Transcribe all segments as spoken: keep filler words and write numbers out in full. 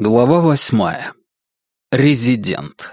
Глава восьмая. Резидент.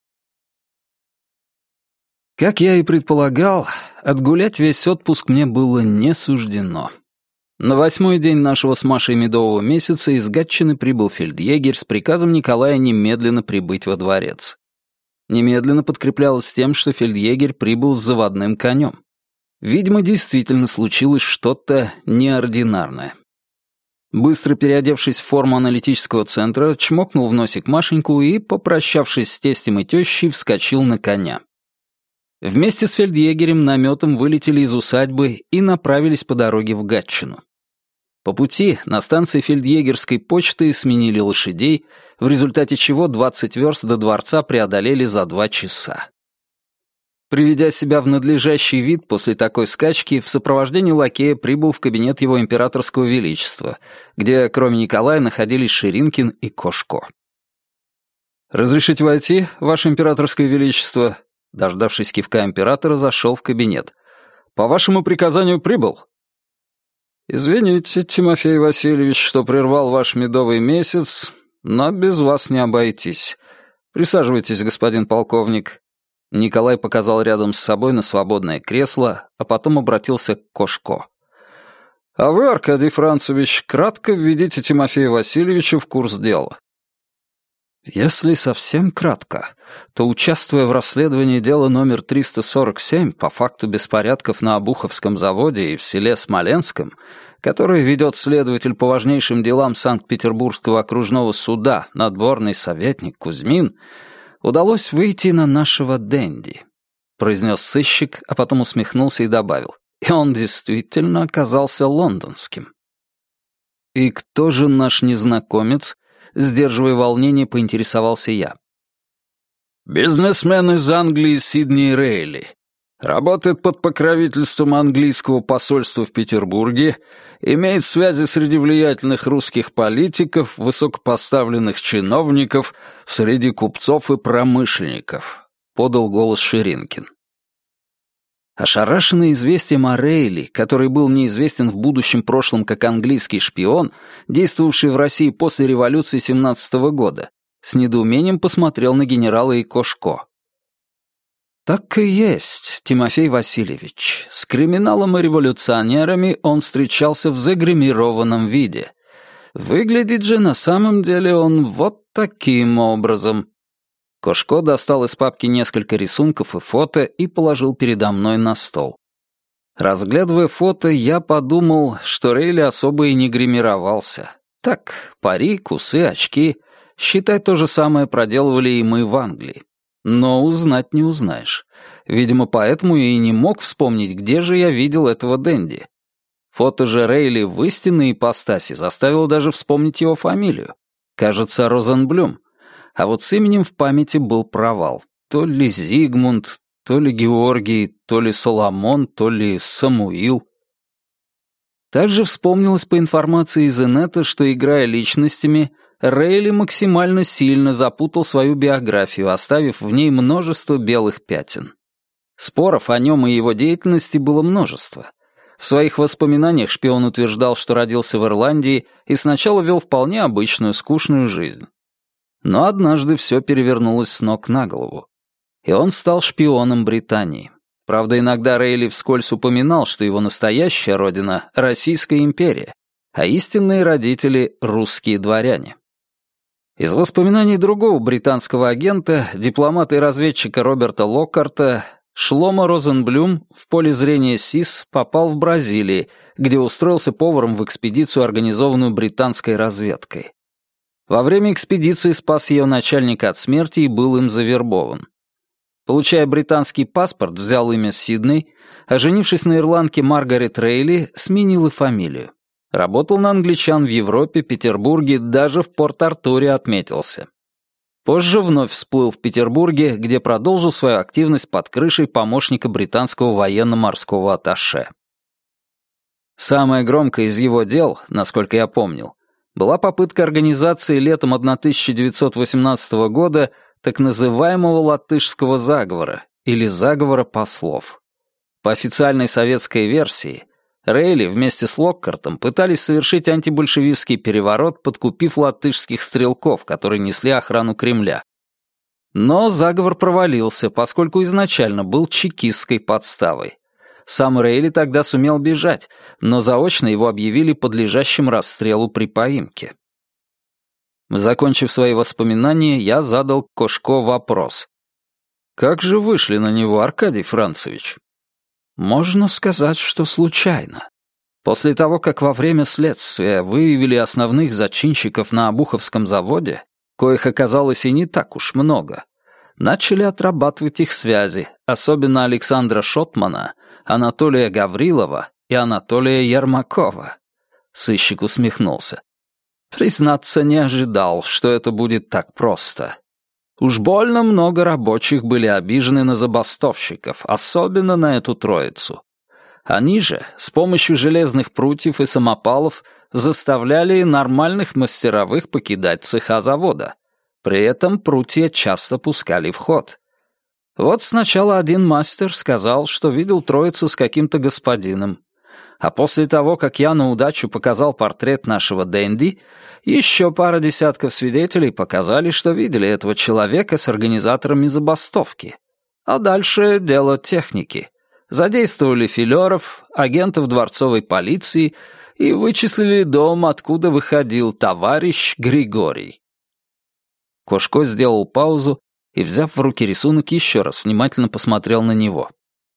Как я и предполагал, отгулять весь отпуск мне было не суждено. На восьмой день нашего с Машей медового месяца из Гатчины прибыл фельдъегерь с приказом Николая немедленно прибыть во дворец. Немедленно подкреплялось тем, что фельдъегерь прибыл с заводным конем. Видимо, действительно случилось что-то неординарное. Быстро переодевшись в форму аналитического центра, чмокнул в носик Машеньку и, попрощавшись с тестем и тещей, вскочил на коня. Вместе с фельдъегерем наметом вылетели из усадьбы и направились по дороге в Гатчину. По пути на станции фельдъегерской почты сменили лошадей, в результате чего двадцать верст до дворца преодолели за два часа. Приведя себя в надлежащий вид после такой скачки, в сопровождении лакея прибыл в кабинет его императорского величества, где, кроме Николая, находились Ширинкин и Кошко. «Разрешите войти, ваше императорское величество?» Дождавшись кивка императора, зашел в кабинет. «По вашему приказанию прибыл?» «Извините, Тимофей Васильевич, что прервал ваш медовый месяц, но без вас не обойтись. Присаживайтесь, господин полковник». Николай показал рядом с собой на свободное кресло, а потом обратился к Кошко. «А вы, Аркадий Францевич, кратко введите Тимофея Васильевича в курс дела». Если совсем кратко, то, участвуя в расследовании дела номер триста сорок семь по факту беспорядков на Обуховском заводе и в селе Смоленском, которое ведет следователь по важнейшим делам Санкт-Петербургского окружного суда, надворный советник Кузьмин, удалось выйти на нашего Дэнди, произнес сыщик, а потом усмехнулся и добавил. И он действительно оказался лондонским. И кто же наш незнакомец? Сдерживая волнение, поинтересовался я. «Бизнесмен из Англии Сидни Рейли. Работает под покровительством английского посольства в Петербурге, имеет связи среди влиятельных русских политиков, высокопоставленных чиновников, среди купцов и промышленников», — подал голос Ширинкин. Ошарашенный известием о Рейли, который был мне известен в будущем прошлом как английский шпион, действовавший в России после революции семнадцатого года, с недоумением посмотрел на генерала и Кошко. «Так и есть, Тимофей Васильевич. С криминалом и революционерами он встречался в загримированном виде. Выглядит же на самом деле он вот таким образом». Кошко достал из папки несколько рисунков и фото и положил передо мной на стол. Разглядывая фото, я подумал, что Рейли особо и не гримировался. Так, парик, усы, очки. Считай, то же самое проделывали и мы в Англии. Но узнать не узнаешь. Видимо, поэтому я и не мог вспомнить, где же я видел этого Дэнди. Фото же Рейли в истинной ипостаси заставило даже вспомнить его фамилию. Кажется, Розенблюм. А вот с именем в памяти был провал. То ли Зигмунд, то ли Георгий, то ли Соломон, то ли Самуил. Также вспомнилось по информации из инета, что, играя личностями, Рейли максимально сильно запутал свою биографию, оставив в ней множество белых пятен. Споров о нем и его деятельности было множество. В своих воспоминаниях шпион утверждал, что родился в Ирландии и сначала вел вполне обычную, скучную жизнь. Но однажды все перевернулось с ног на голову. И он стал шпионом Британии. Правда, иногда Рейли вскользь упоминал, что его настоящая родина — Российская империя, а истинные родители — русские дворяне. Из воспоминаний другого британского агента, дипломата и разведчика Роберта Локкарта, Шломо Розенблюм в поле зрения СИС попал в Бразилии, где устроился поваром в экспедицию, организованную британской разведкой. Во время экспедиции спас ее начальника от смерти и был им завербован. Получая британский паспорт, взял имя Сидней, а женившись на ирландке Маргарет Рейли, сменил и фамилию. Работал на англичан в Европе, Петербурге, даже в Порт-Артуре отметился. Позже вновь всплыл в Петербурге, где продолжил свою активность под крышей помощника британского военно-морского атташе. Самое громкое из его дел, насколько я помнил, была попытка организации летом тысяча девятьсот восемнадцатого года так называемого латышского заговора или заговора послов. По официальной советской версии, Рейли вместе с Локкартом пытались совершить антибольшевистский переворот, подкупив латышских стрелков, которые несли охрану Кремля. Но заговор провалился, поскольку изначально был чекистской подставой. Сам Рейли тогда сумел бежать, но заочно его объявили подлежащим расстрелу при поимке. Закончив свои воспоминания, я задал Кошко вопрос. «Как же вышли на него, Аркадий Францевич?» «Можно сказать, что случайно. После того, как во время следствия выявили основных зачинщиков на Обуховском заводе, коих оказалось и не так уж много, начали отрабатывать их связи, особенно Александра Шотмана, Анатолия Гаврилова и Анатолия Ермакова». Сыщик усмехнулся. «Признаться, не ожидал, что это будет так просто. Уж больно много рабочих были обижены на забастовщиков, особенно на эту троицу. Они же с помощью железных прутьев и самопалов заставляли нормальных мастеровых покидать цеха завода. При этом прутья часто пускали в ход. Вот сначала один мастер сказал, что видел троицу с каким-то господином. А после того, как я на удачу показал портрет нашего Дэнди, еще пара десятков свидетелей показали, что видели этого человека с организаторами забастовки. А дальше дело техники. Задействовали филеров, агентов дворцовой полиции и вычислили дом, откуда выходил товарищ Григорий. Кошко сделал паузу и, взяв в руки рисунок, еще раз внимательно посмотрел на него.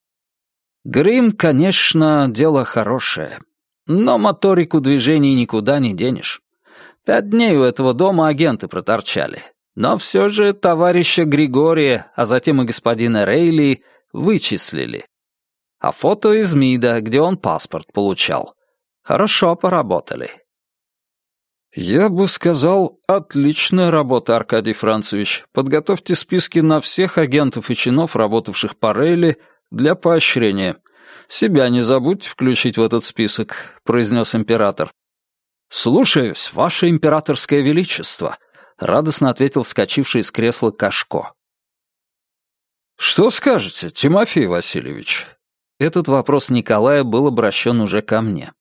Грим, конечно, дело хорошее, но моторику движений никуда не денешь. Пять дней у этого дома агенты проторчали, но все же товарища Григория, а затем и господина Рейли вычислили. А фото из МИДа, где он паспорт получал. Хорошо поработали. «Я бы сказал, отличная работа, Аркадий Францевич. Подготовьте списки на всех агентов и чинов, работавших по Рейли, для поощрения. Себя не забудьте включить в этот список», — произнес император. «Слушаюсь, ваше императорское величество», — радостно ответил вскочивший из кресла Кошко. «Что скажете, Тимофей Васильевич?» Этот вопрос Николая был обращен уже ко мне.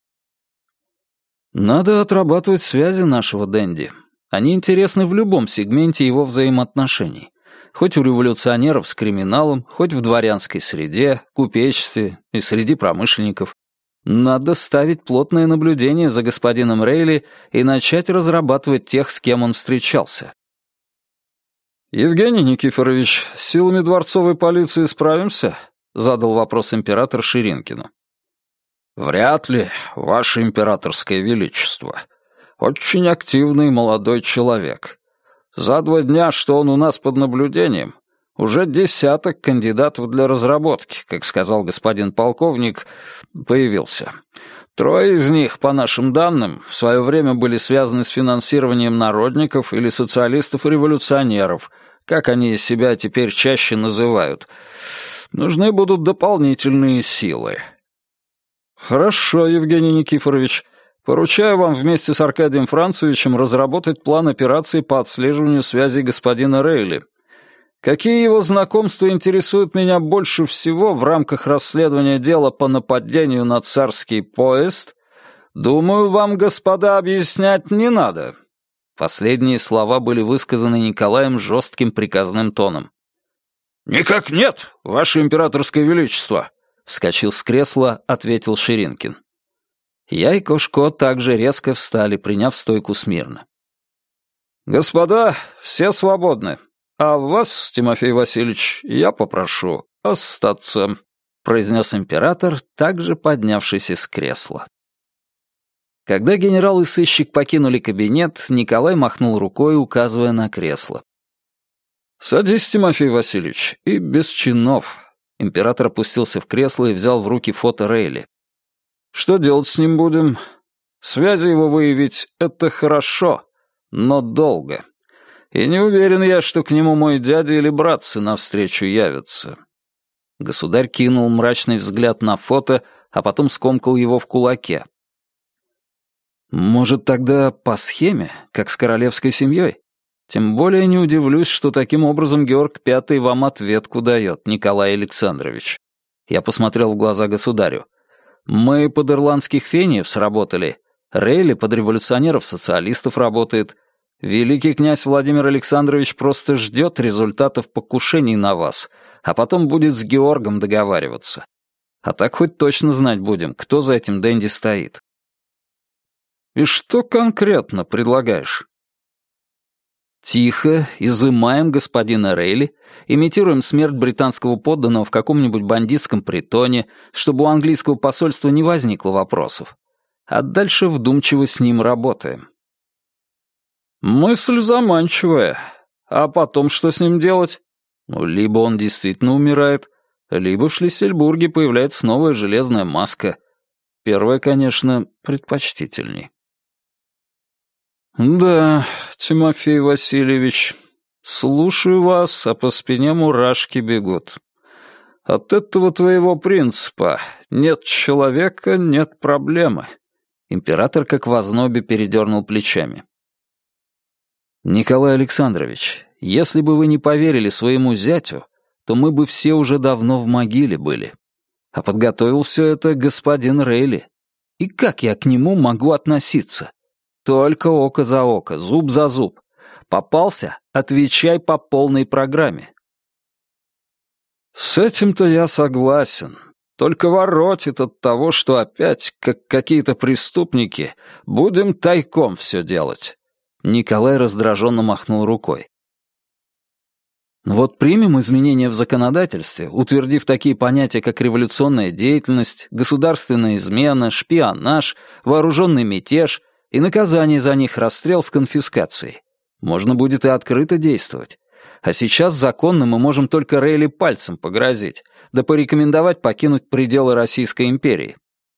«Надо отрабатывать связи нашего Дэнди. Они интересны в любом сегменте его взаимоотношений. Хоть у революционеров с криминалом, хоть в дворянской среде, купечестве и среди промышленников. Надо ставить плотное наблюдение за господином Рейли и начать разрабатывать тех, с кем он встречался». «Евгений Никифорович, с силами дворцовой полиции справимся?» — задал вопрос император Ширинкину. «Вряд ли, ваше императорское величество. Очень активный молодой человек. За два дня, что он у нас под наблюдением, уже десяток кандидатов для разработки, как сказал господин полковник, появился. Трое из них, по нашим данным, в свое время были связаны с финансированием народников или социалистов-революционеров, как они себя теперь чаще называют. Нужны будут дополнительные силы». «Хорошо, Евгений Никифорович. Поручаю вам вместе с Аркадием Францевичем разработать план операции по отслеживанию связей господина Рейли. Какие его знакомства интересуют меня больше всего в рамках расследования дела по нападению на царский поезд, думаю, вам, господа, объяснять не надо». Последние слова были высказаны Николаем жестким приказным тоном. «Никак нет, ваше императорское величество», — вскочил с кресла, ответил Ширинкин. Я и Кошко также резко встали, приняв стойку смирно. «Господа, все свободны. А вас, Тимофей Васильевич, я попрошу остаться», — произнес император, также поднявшись из кресла. Когда генерал и сыщик покинули кабинет, Николай махнул рукой, указывая на кресло. «Садись, Тимофей Васильевич, и без чинов». Император опустился в кресло и взял в руки фото Рейли. «Что делать с ним будем? Связи его выявить — это хорошо, но долго. И не уверен я, что к нему мой дядя или братцы навстречу явятся». Государь кинул мрачный взгляд на фото, а потом скомкал его в кулаке. «Может, тогда по схеме, как с королевской семьей? Тем более не удивлюсь, что таким образом Георг Пятый вам ответку дает, Николай Александрович». Я посмотрел в глаза государю. Мы под ирландских фениев сработали. Рейли под революционеров-социалистов работает. Великий князь Владимир Александрович просто ждет результатов покушений на вас, а потом будет с Георгом договариваться. А так хоть точно знать будем, кто за этим денди стоит. И что конкретно предлагаешь? Тихо изымаем господина Рейли, имитируем смерть британского подданного в каком-нибудь бандитском притоне, чтобы у английского посольства не возникло вопросов. А дальше вдумчиво с ним работаем. Мысль заманчивая. А потом что с ним делать? Ну, либо он действительно умирает, либо в Шлиссельбурге появляется новая железная маска. Первое, конечно, предпочтительней. «Да, Тимофей Васильевич, слушаю вас, а по спине мурашки бегут. От этого твоего принципа нет человека, нет проблемы». Император как в ознобе передернул плечами. «Николай Александрович, если бы вы не поверили своему зятю, то мы бы все уже давно в могиле были. А подготовил все это господин Рейли. И как я к нему могу относиться? Только око за око, зуб за зуб. Попался — отвечай по полной программе». «С этим-то я согласен. Только воротит от того, что опять, как какие-то преступники, будем тайком все делать». Николай раздраженно махнул рукой. Вот примем изменения в законодательстве, утвердив такие понятия, как революционная деятельность, государственная измена, шпионаж, вооруженный мятеж и наказание за них расстрел с конфискацией. Можно будет и открыто действовать. А сейчас законно мы можем только Рейли пальцем погрозить, да порекомендовать покинуть пределы Российской империи.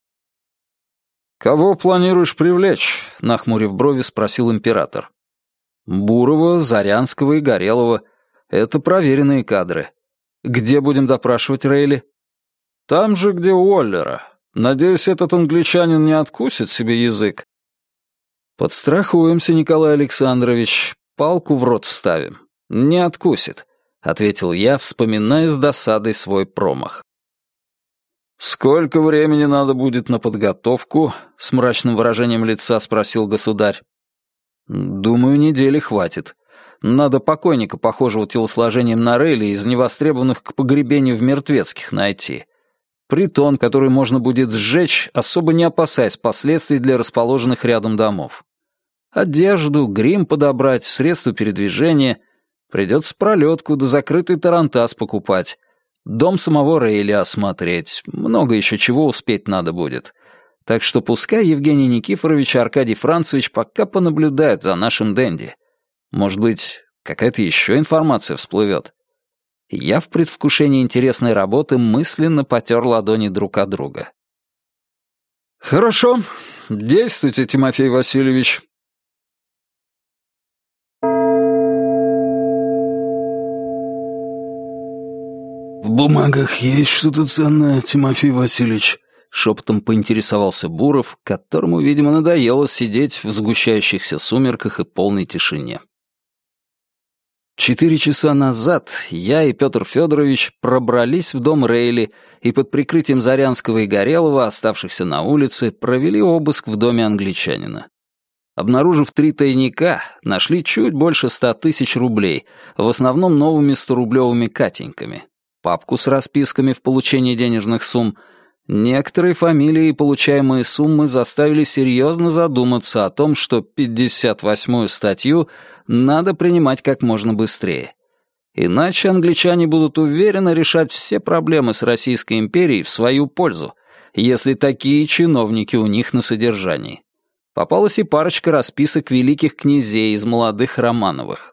«Кого планируешь привлечь?» — нахмурив брови, спросил император. «Бурова, Зарянского и Горелого. Это проверенные кадры. Где будем допрашивать Рейли?» «Там же, где Уоллера. Надеюсь, этот англичанин не откусит себе язык?» «Подстрахуемся, Николай Александрович. Палку в рот вставим. Не откусит», — ответил я, вспоминая с досадой свой промах. «Сколько времени надо будет на подготовку?» — с мрачным выражением лица спросил государь. «Думаю, недели хватит. Надо покойника, похожего телосложением на Рейли, из невостребованных к погребению в мертвецких найти. Притон, который можно будет сжечь, особо не опасаясь последствий для расположенных рядом домов. Одежду, грим подобрать, средства передвижения. Придется пролетку да закрытый тарантас покупать. Дом самого Рейли осмотреть. Много еще чего успеть надо будет. Так что пускай Евгений Никифорович и Аркадий Францевич пока понаблюдают за нашим денди. Может быть, какая-то еще информация всплывет. Я в предвкушении интересной работы мысленно потер ладони друг от друга. «Хорошо, действуйте, Тимофей Васильевич». «В бумагах есть что-то ценное, Тимофей Васильевич?» — шепотом поинтересовался Буров, которому, видимо, надоело сидеть в сгущающихся сумерках и полной тишине. Четыре часа назад я и Петр Федорович пробрались в дом Рейли и под прикрытием Зарянского и Горелого, оставшихся на улице, провели обыск в доме англичанина. Обнаружив три тайника, нашли чуть больше ста тысяч рублей, в основном новыми сторублевыми катеньками, папку с расписками в получении денежных сумм. Некоторые фамилии и получаемые суммы заставили серьезно задуматься о том, что пятьдесят восьмую статью надо принимать как можно быстрее. Иначе англичане будут уверенно решать все проблемы с Российской империей в свою пользу, если такие чиновники у них на содержании. Попалась и парочка расписок великих князей из молодых Романовых.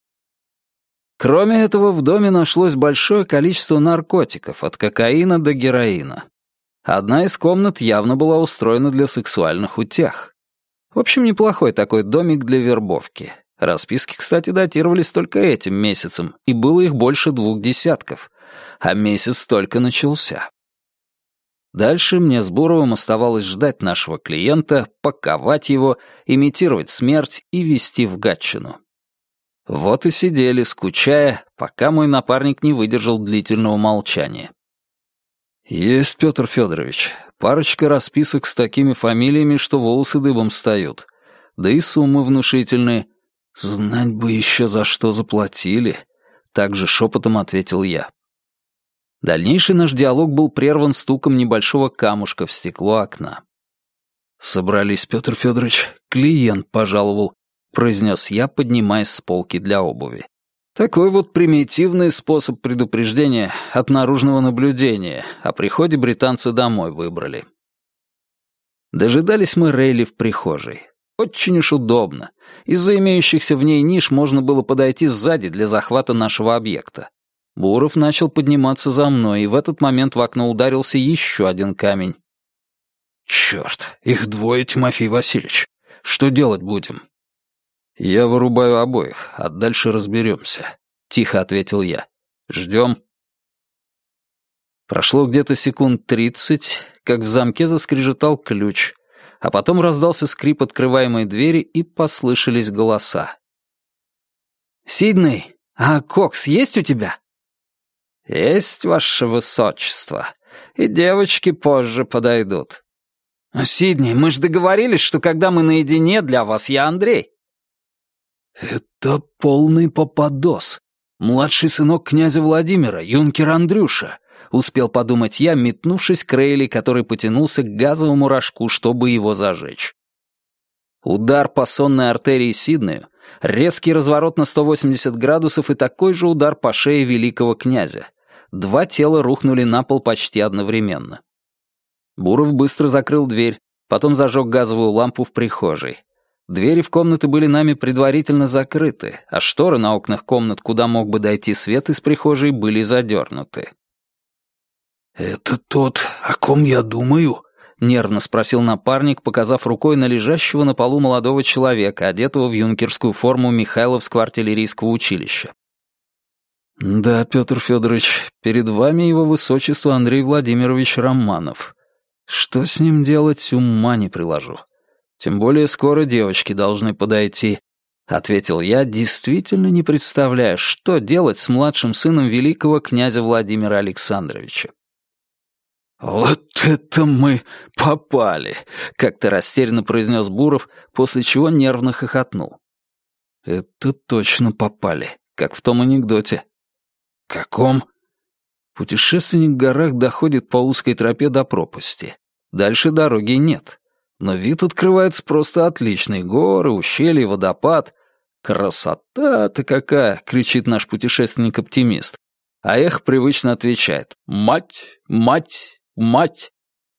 Кроме этого, в доме нашлось большое количество наркотиков, от кокаина до героина. Одна из комнат явно была устроена для сексуальных утех. В общем, неплохой такой домик для вербовки. Расписки, кстати, датировались только этим месяцем, и было их больше двух десятков. А месяц только начался. Дальше мне с Буровым оставалось ждать нашего клиента, паковать его, имитировать смерть и везти в Гатчину. Вот и сидели, скучая, пока мой напарник не выдержал длительного молчания. «Есть, Петр Федорович. Парочка расписок с такими фамилиями, что волосы дыбом встают. Да и суммы внушительные. Знать бы еще, за что заплатили. Также шепотом ответил я. Дальнейший наш диалог был прерван стуком небольшого камушка в стекло окна. «Собрались, Петр Федорович, клиент пожаловал», — произнес я, поднимаясь с полки для обуви. Такой вот примитивный способ предупреждения от наружного наблюдения. О приходе британцы домой выбрали. Дожидались мы Рейли в прихожей. Очень уж удобно. Из-за имеющихся в ней ниш можно было подойти сзади для захвата нашего объекта. Буров начал подниматься за мной, и в этот момент в окно ударился еще один камень. «Черт, их двое, Тимофей Васильевич. Что делать будем?» «Я вырубаю обоих, а дальше разберемся», — тихо ответил я. «Ждем». Прошло где-то секунд тридцать, как в замке заскрежетал ключ, а потом раздался скрип открываемой двери и послышались голоса. «Сидней, а кокс есть у тебя?» «Есть, ваше высочество, и девочки позже подойдут». «Сидней, мы же договорились, что когда мы наедине, для вас я Андрей». «Это полный попадос. Младший сынок князя Владимира, юнкер Андрюша», — успел подумать я, метнувшись к Рейли, который потянулся к газовому рожку, чтобы его зажечь. Удар по сонной артерии Сиднею, резкий разворот на сто восемьдесят градусов и такой же удар по шее великого князя. Два тела рухнули на пол почти одновременно. Буров быстро закрыл дверь, потом зажег газовую лампу в прихожей. Двери в комнаты были нами предварительно закрыты, а шторы на окнах комнат, куда мог бы дойти свет из прихожей, были задернуты. «Это тот, о ком я думаю?» — нервно спросил напарник, показав рукой на лежащего на полу молодого человека, одетого в юнкерскую форму Михайловского артиллерийского училища. «Да, Петр Федорович, перед вами его высочество Андрей Владимирович Романов. Что с ним делать, ума не приложу. Тем более скоро девочки должны подойти», — ответил я, действительно не представляя, что делать с младшим сыном великого князя Владимира Александровича. «Вот это мы попали!» — как-то растерянно произнес Буров, после чего нервно хохотнул. «Это точно попали, как в том анекдоте». «Каком?» Путешественник в горах доходит по узкой тропе до пропасти. Дальше дороги нет. Но вид открывается просто отличный. Горы, ущелья, водопад. «Красота-то какая!» — кричит наш путешественник-оптимист. А эхо привычно отвечает: «Мать! Мать! Мать!»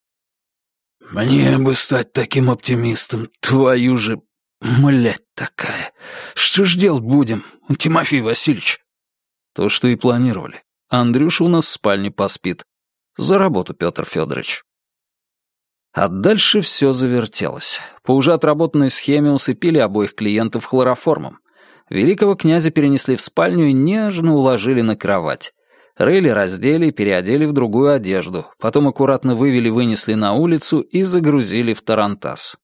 «Мне бы стать таким оптимистом, твою же... млядь такая! Что ж делать будем, Тимофей Васильевич?» «То, что и планировали. Андрюша у нас в спальне поспит. За работу, Петр Федорович». А дальше все завертелось. По уже отработанной схеме усыпили обоих клиентов хлороформом. Великого князя перенесли в спальню и нежно уложили на кровать. Рейли раздели и переодели в другую одежду, потом аккуратно вывели-вынесли на улицу и загрузили в тарантас.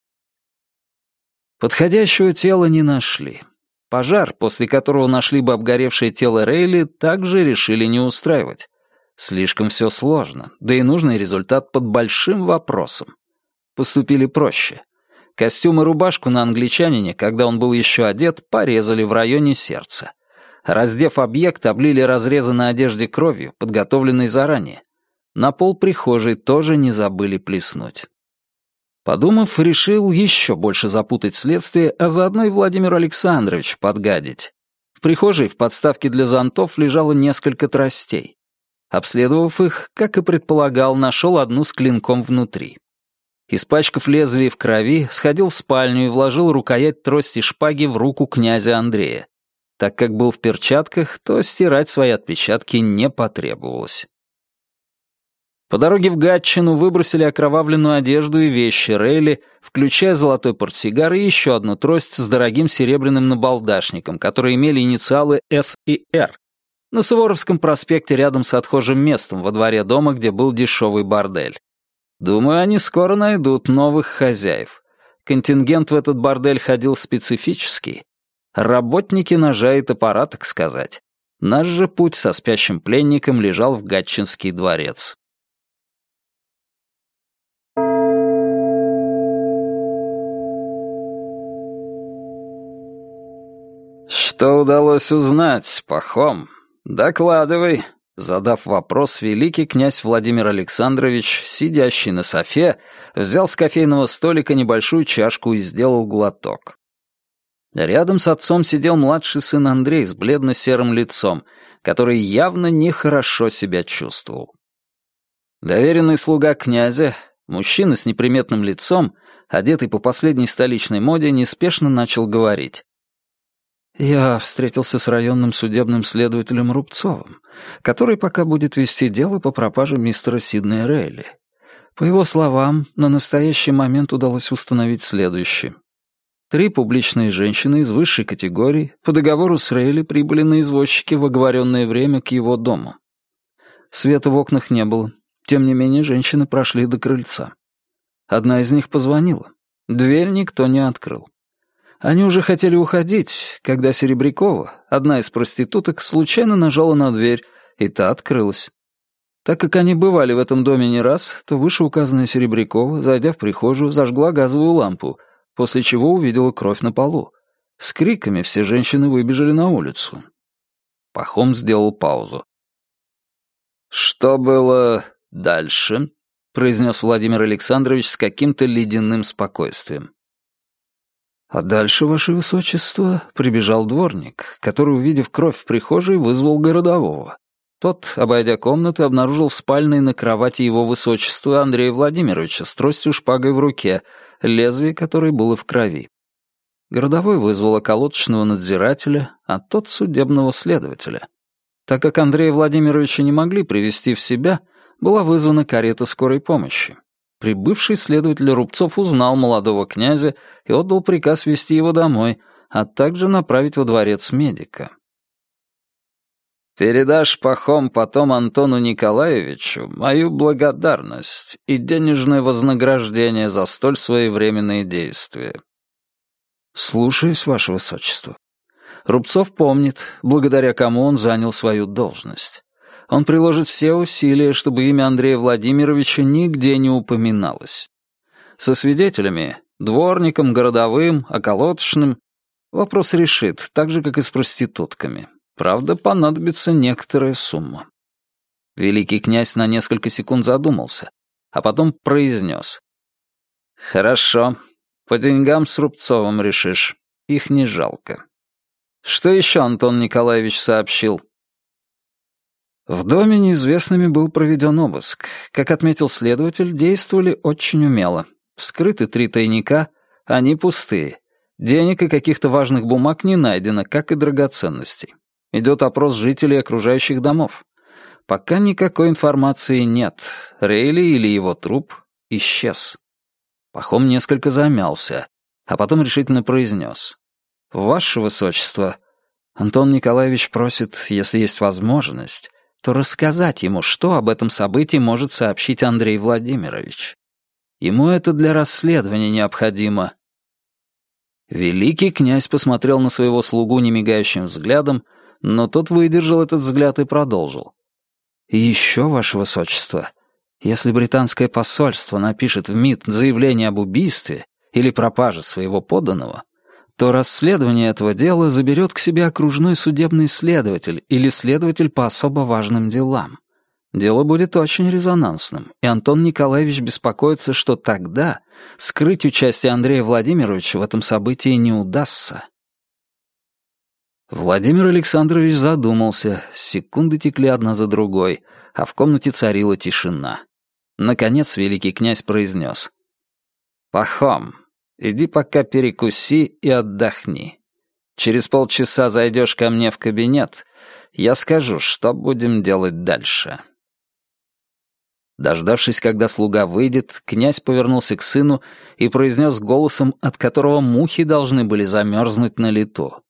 Подходящего тела не нашли. Пожар, после которого нашли бы обгоревшее тело Рейли, также решили не устраивать. Слишком все сложно, да и нужный результат под большим вопросом. Поступили проще. Костюм и рубашку на англичанине, когда он был еще одет, порезали в районе сердца. Раздев объект, облили разрезы на одежде кровью, подготовленной заранее. На пол прихожей тоже не забыли плеснуть. Подумав, решил еще больше запутать следствие, а заодно и Владимиру Александровичу подгадить. В прихожей в подставке для зонтов лежало несколько тростей. Обследовав их, как и предполагал, нашел одну с клинком внутри. Испачкав лезвие в крови, сходил в спальню и вложил рукоять трости шпаги в руку князя Андрея. Так как был в перчатках, то стирать свои отпечатки не потребовалось. По дороге в Гатчину выбросили окровавленную одежду и вещи Рейли, включая золотой портсигар и еще одну трость с дорогим серебряным набалдашником, которые имели инициалы «С» и «Р», на Суворовском проспекте рядом с отхожим местом во дворе дома, где был дешевый бордель. Думаю, они скоро найдут новых хозяев. Контингент в этот бордель ходил специфический. Работники ножа и топора, так сказать. Наш же путь со спящим пленником лежал в Гатчинский дворец. «Что удалось узнать, Пахом? Докладывай». Задав вопрос, великий князь Владимир Александрович, сидящий на софе, взял с кофейного столика небольшую чашку и сделал глоток. Рядом с отцом сидел младший сын Андрей с бледно-серым лицом, который явно нехорошо себя чувствовал. Доверенный слуга князя, мужчина с неприметным лицом, одетый по последней столичной моде, неспешно начал говорить. «Я встретился с районным судебным следователем Рубцовым, который пока будет вести дело по пропаже мистера Сиднея Рейли. По его словам, на настоящий момент удалось установить следующее. Три публичные женщины из высшей категории по договору с Рейли прибыли на извозчике в оговоренное время к его дому. Света в окнах не было, тем не менее женщины прошли до крыльца. Одна из них позвонила. Дверь никто не открыл. Они уже хотели уходить, когда Серебрякова, одна из проституток, случайно нажала на дверь, и та открылась. Так как они бывали в этом доме не раз, то вышеуказанная Серебрякова, зайдя в прихожую, зажгла газовую лампу, после чего увидела кровь на полу. С криками все женщины выбежали на улицу. Пахом сделал паузу. «Что было дальше?» — произнес Владимир Александрович с каким-то ледяным спокойствием. А дальше, ваше высочество, прибежал дворник, который, увидев кровь в прихожей, вызвал городового. Тот, обойдя комнаты, обнаружил в спальной на кровати его высочества Андрея Владимировича с тростью-шпагой в руке, лезвие которой было в крови. Городовой вызвал околоточного надзирателя, а тот — судебного следователя. Так как Андрея Владимировича не могли привести в себя, была вызвана карета скорой помощи. Прибывший следователь Рубцов узнал молодого князя и отдал приказ везти его домой, а также направить во дворец медика. «Передашь, Пахом, потом Антону Николаевичу мою благодарность и денежное вознаграждение за столь своевременные действия». «Слушаюсь, ваше высочество». Рубцов помнит, благодаря кому он занял свою должность. Он приложит все усилия, чтобы имя Андрея Владимировича нигде не упоминалось. Со свидетелями, дворником, городовым, околоточным, вопрос решит, так же, как и с проститутками. Правда, понадобится некоторая сумма. Великий князь на несколько секунд задумался, а потом произнес. «Хорошо, по деньгам с Рубцовым решишь, их не жалко. Что еще Антон Николаевич сообщил?» В доме неизвестными был проведен обыск. Как отметил следователь, действовали очень умело. Вскрыты три тайника, они пустые. Денег и каких-то важных бумаг не найдено, как и драгоценностей. Идет опрос жителей окружающих домов. Пока никакой информации нет. Рейли или его труп исчез. Пахом несколько замялся, а потом решительно произнес. «Ваше высочество, Антон Николаевич просит, если есть возможность, то рассказать ему, что об этом событии может сообщить Андрей Владимирович. Ему это для расследования необходимо». Великий князь посмотрел на своего слугу немигающим взглядом, но тот выдержал этот взгляд и продолжил. «И еще, ваше высочество, если британское посольство напишет в МИД заявление об убийстве или пропаже своего подданного, то расследование этого дела заберет к себе окружной судебный следователь или следователь по особо важным делам. Дело будет очень резонансным, и Антон Николаевич беспокоится, что тогда скрыть участие Андрея Владимировича в этом событии не удастся». Владимир Александрович задумался, секунды текли одна за другой, а в комнате царила тишина. Наконец великий князь произнес. «Пахом, иди пока перекуси и отдохни. Через полчаса зайдешь ко мне в кабинет, я скажу, что будем делать дальше». Дождавшись, когда слуга выйдет, князь повернулся к сыну и произнес голосом, от которого мухи должны были замерзнуть на лету.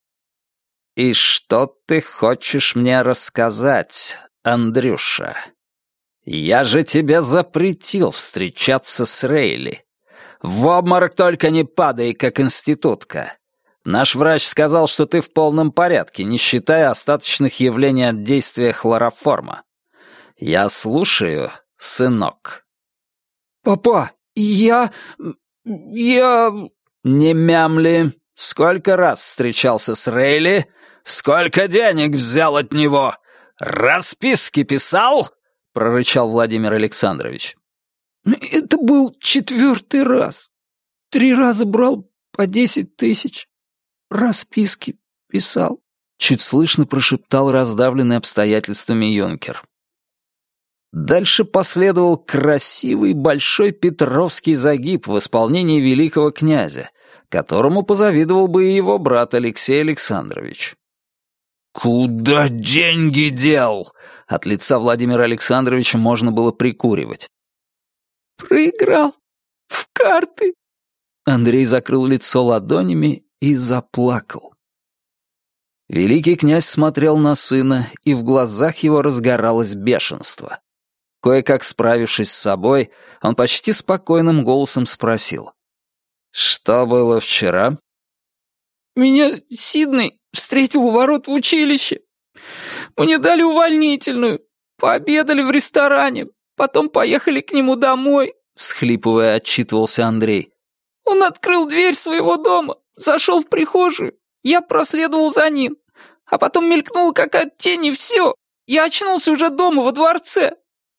«И что ты хочешь мне рассказать, Андрюша? Я же тебе запретил встречаться с Рейли. В обморок только не падай, как институтка. Наш врач сказал, что ты в полном порядке, не считая остаточных явлений от действия хлороформа. Я слушаю, сынок». «Папа, я... я...» «Не мямли. Сколько раз встречался с Рейли? Сколько денег взял от него? Расписки писал?» — прорычал Владимир Александрович. «Это был четвертый раз. Три раза брал по десять тысяч. Расписки писал», — чуть слышно прошептал раздавленный обстоятельствами юнкер. Дальше последовал красивый большой петровский загиб в исполнении великого князя, которому позавидовал бы и его брат Алексей Александрович. «Куда деньги дел?» От лица Владимира Александровича можно было прикуривать. «Проиграл в карты». Андрей закрыл лицо ладонями и заплакал. Великий князь смотрел на сына, и в глазах его разгоралось бешенство. Кое-как справившись с собой, он почти спокойным голосом спросил. «Что было вчера?» «Меня Сидней встретил у ворот в училище. Мне дали увольнительную, пообедали в ресторане, потом поехали к нему домой», — всхлипывая, отчитывался Андрей. «Он открыл дверь своего дома, зашел в прихожую, я проследовал за ним, а потом мелькнула какая-то тень, и все, я очнулся уже дома во дворце».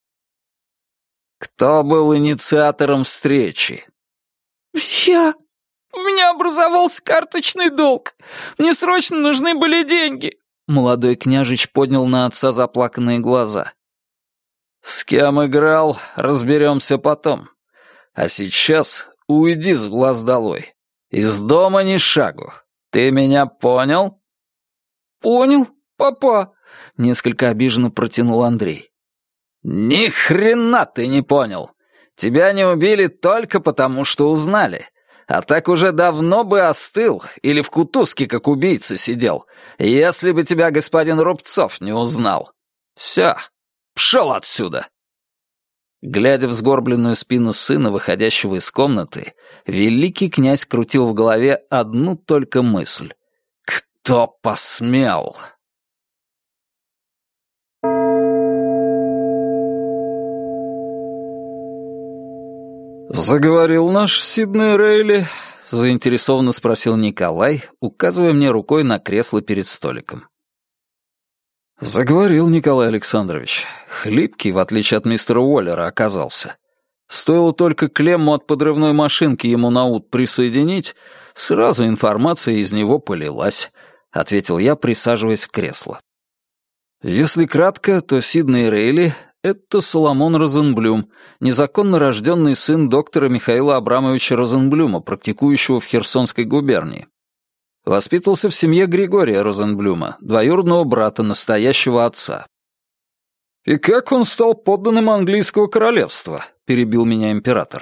«Кто был инициатором встречи?» «Я. У меня образовался карточный долг. Мне срочно нужны были деньги». Молодой княжич поднял на отца заплаканные глаза. «С кем играл, разберемся потом. А сейчас уйди с глаз долой. Из дома ни шагу. Ты меня понял?» «Понял, папа», — несколько обиженно протянул Андрей. «Ни хрена ты не понял. Тебя не убили только потому, что узнали. А так уже давно бы остыл или в кутузке как убийца сидел, если бы тебя господин Рубцов не узнал. Все, пшел отсюда!» Глядя в сгорбленную спину сына, выходящего из комнаты, великий князь крутил в голове одну только мысль. «Кто посмел?» «Заговорил наш Сидней Рейли?» — заинтересованно спросил Николай, указывая мне рукой на кресло перед столиком. Заговорил Николай Александрович. Хлипкий, в отличие от мистера Уоллера, оказался. Стоило только клемму от подрывной машинки ему на ут присоединить, сразу информация из него полилась, — ответил я, присаживаясь в кресло. Если кратко, то Сидней Рейли — это Соломон Розенблюм, незаконно рожденный сын доктора Михаила Абрамовича Розенблюма, практикующего в Херсонской губернии. Воспитывался в семье Григория Розенблюма, двоюродного брата настоящего отца. «И как он стал подданным английского королевства?» — перебил меня император.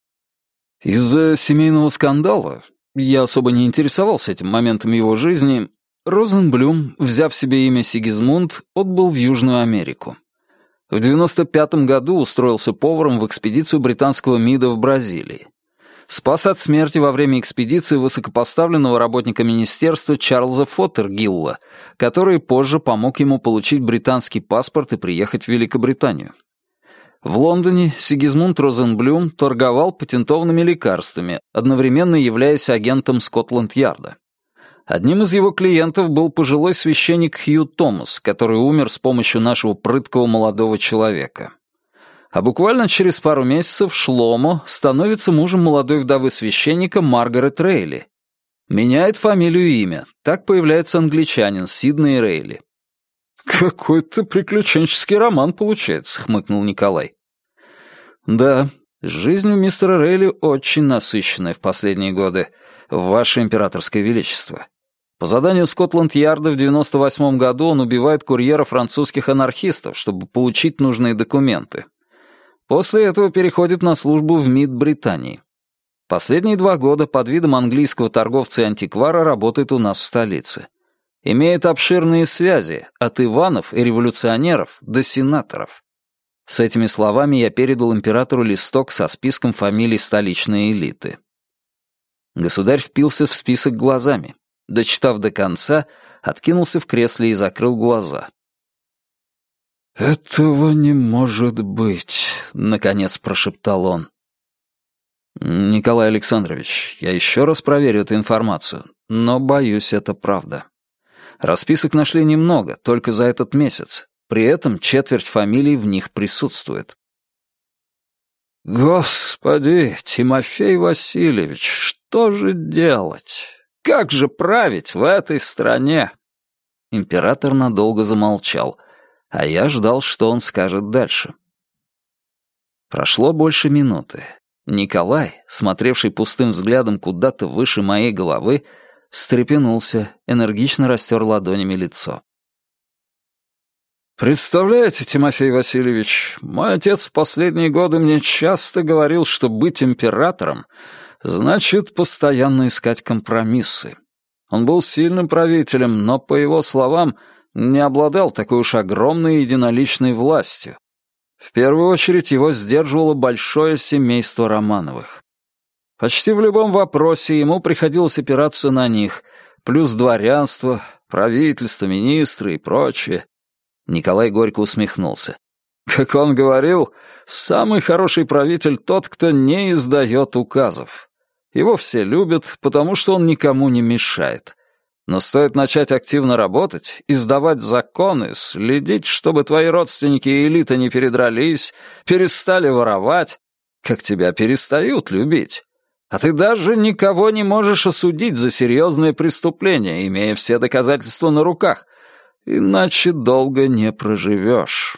Из-за семейного скандала, я особо не интересовался этим моментом его жизни, Розенблюм, взяв себе имя Сигизмунд, отбыл в Южную Америку. В девяносто пятом году устроился поваром в экспедицию британского МИДа в Бразилии. Спас от смерти во время экспедиции высокопоставленного работника министерства Чарльза Фоттергилла, который позже помог ему получить британский паспорт и приехать в Великобританию. В Лондоне Сигизмунд Розенблюм торговал патентованными лекарствами, одновременно являясь агентом Скотланд-Ярда. Одним из его клиентов был пожилой священник Хью Томас, который умер с помощью нашего прыткого молодого человека. А буквально через пару месяцев Шломо становится мужем молодой вдовы священника Маргарет Рейли. Меняет фамилию и имя. Так появляется англичанин Сидней Рейли. «Какой-то приключенческий роман получается», — хмыкнул Николай. «Да, жизнь у мистера Рейли очень насыщенная в последние годы, ваше императорское величество. По заданию Скотланд-Ярда в девяносто восьмом году он убивает курьера французских анархистов, чтобы получить нужные документы. После этого переходит на службу в МИД Британии. Последние два года под видом английского торговца и антиквара работает у нас в столице. Имеет обширные связи, от Иванов и революционеров до сенаторов». С этими словами я передал императору листок со списком фамилий столичной элиты. Государь впился в список глазами. Дочитав до конца, откинулся в кресле и закрыл глаза. «Этого не может быть», — наконец прошептал он. «Николай Александрович, я еще раз проверю эту информацию, но, боюсь, это правда. Расписок нашли немного, только за этот месяц. При этом четверть фамилий в них присутствует». «Господи, Тимофей Васильевич, что же делать? Как же править в этой стране?» Император надолго замолчал, а я ждал, что он скажет дальше. Прошло больше минуты. Николай, смотревший пустым взглядом куда-то выше моей головы, встрепенулся, энергично растер ладонями лицо. «Представляете, Тимофей Васильевич, мой отец в последние годы мне часто говорил, что быть императором значит постоянно искать компромиссы. Он был сильным правителем, но, по его словам, не обладал такой уж огромной единоличной властью. В первую очередь его сдерживало большое семейство Романовых. Почти в любом вопросе ему приходилось опираться на них, плюс дворянство, правительство, министры и прочее». Николай горько усмехнулся. «Как он говорил, самый хороший правитель тот, кто не издает указов. Его все любят, потому что он никому не мешает. Но стоит начать активно работать, издавать законы, следить, чтобы твои родственники и элита не передрались, перестали воровать, как тебя перестают любить. А ты даже никого не можешь осудить за серьезные преступления, имея все доказательства на руках. Иначе долго не проживешь».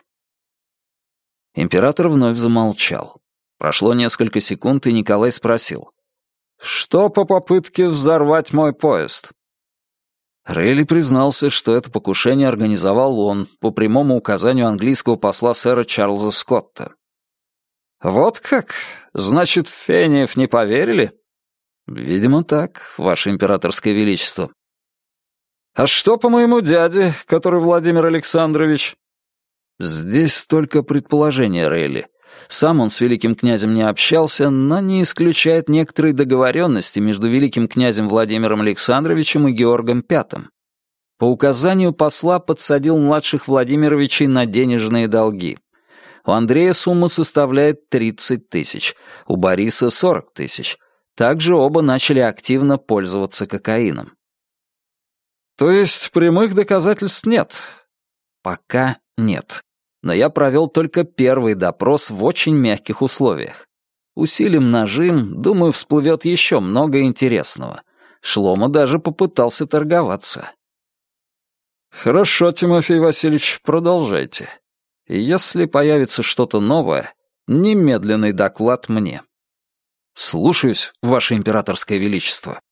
Император вновь замолчал. Прошло несколько секунд, и Николай спросил: «Что по попытке взорвать мой поезд?» Рейли признался, что это покушение организовал он по прямому указанию английского посла сэра Чарльза Скотта. «Вот как? Значит, в Фениев не поверили?» «Видимо, так, Ваше Императорское Величество». «А что по моему дяде, который Владимир Александрович?» «Здесь только предположение Рейли. Сам он с великим князем не общался, но не исключает некоторые договоренности между великим князем Владимиром Александровичем и Георгом Пятым. По указанию посла подсадил младших Владимировичей на денежные долги. У Андрея сумма составляет тридцать тысяч, у Бориса сорок тысяч. Также оба начали активно пользоваться кокаином». «То есть прямых доказательств нет?» «Пока нет. Но я провел только первый допрос в очень мягких условиях. Усилим нажим, думаю, всплывет еще много интересного. Шлома даже попытался торговаться». «Хорошо, Тимофей Васильевич, продолжайте. И если появится что-то новое, немедленный доклад мне». «Слушаюсь, Ваше Императорское Величество».